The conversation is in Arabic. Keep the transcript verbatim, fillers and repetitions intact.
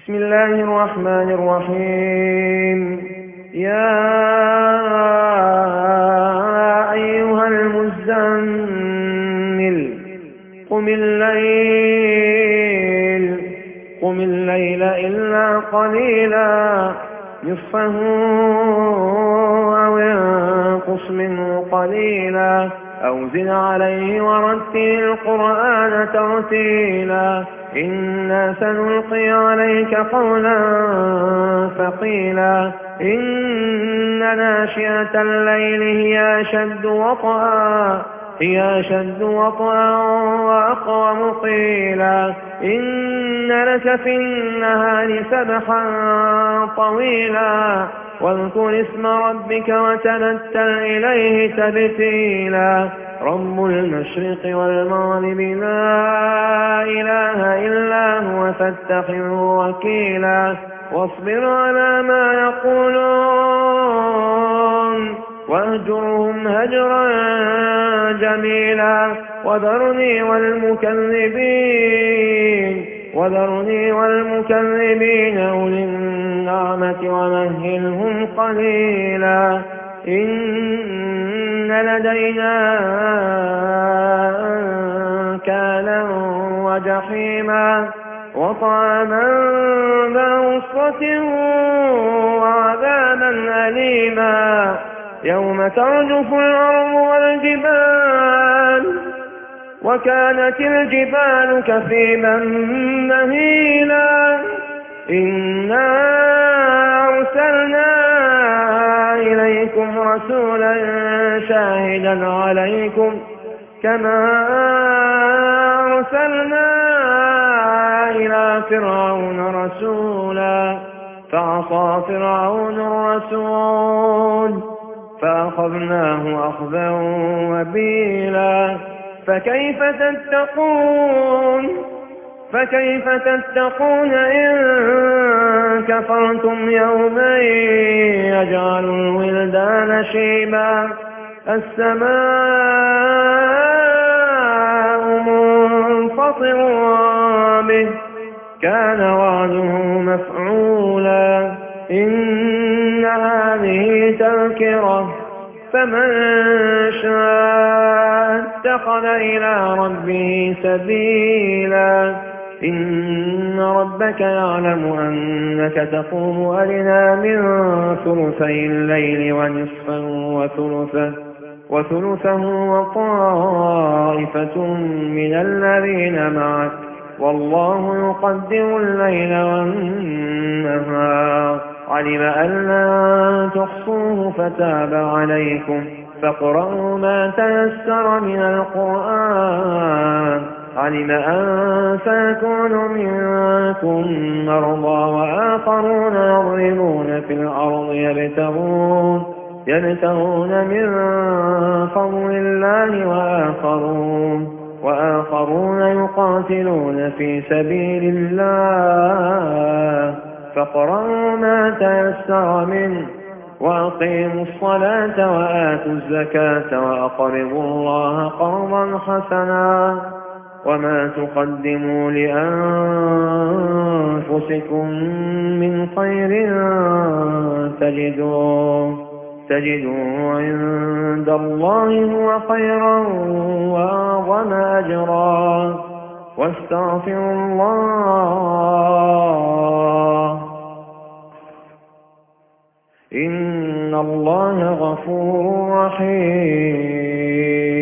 بسم الله الرحمن الرحيم. يا أيها المزمل قم الليل قم الليل إلا قليلا نصفه أو انقص منه قليلا أو زد عليه ورتل القرآن ترتيلا إنا سنلقي عليك قولا ثقيلا إن ناشئة الليل هي أشد وطئا هي أشد وطئا وأقوم قيلا إن لك في النهار سبحا طويلا واذكر اسم ربك وتبتل إليه تبتيلا رب المشرق والمغرب لا إله إلا هو فاتخذه وكيلا واصبر على ما يقولون واهجرهم هجرا جميلا وذرني والمكذبين وذرني والمكذبين أولي النعمة ومهلهم قليلا إن لدينا أنكالا وجحيما وطعاما ذا غصة وعذابا أليما يوم ترجف الأرض والجبال وكانت الجبال كثيبا مهيلا إنا أرسلنا إليكم رسولا شاهدا عليكم كما أرسلنا إلى فرعون رسولا فعصى فرعون الرسول فأخذناه أخذا وبيلا فكيف تتقون فكيف تتقون إن كفرتم يوما يجعل الولدان شيبا السماء منفطر به كان وعده مفعولا إن هذه تذكرة فمن شاء اتخذ إلى ربه سبيلا إن ربك يعلم أنك تقوم أدنى من ثلثي الليل ونصفه وثلثه وثلثه وطائفة من الذين معك والله يقدر الليل والنهار علم أن لن تحصوه فتاب عليكم فاقرؤوا ما تيسر من القرآن علم أن سيكون منكم مرضى وآخرون يضربون في الأرض يبتغون يبتغون من فضل الله وآخرون وآخرون يقاتلون في سبيل الله فاقرؤوا ما تيسر منه وأقيموا الصلاة وآتوا الزكاة وأقرضوا الله قرضا حسنا وما تقدموا لأنفسكم من خير تجدوه تجدوه عند الله هو خيرا وأعظم أجرا واستغفروا الله إن الله غفور رحيم.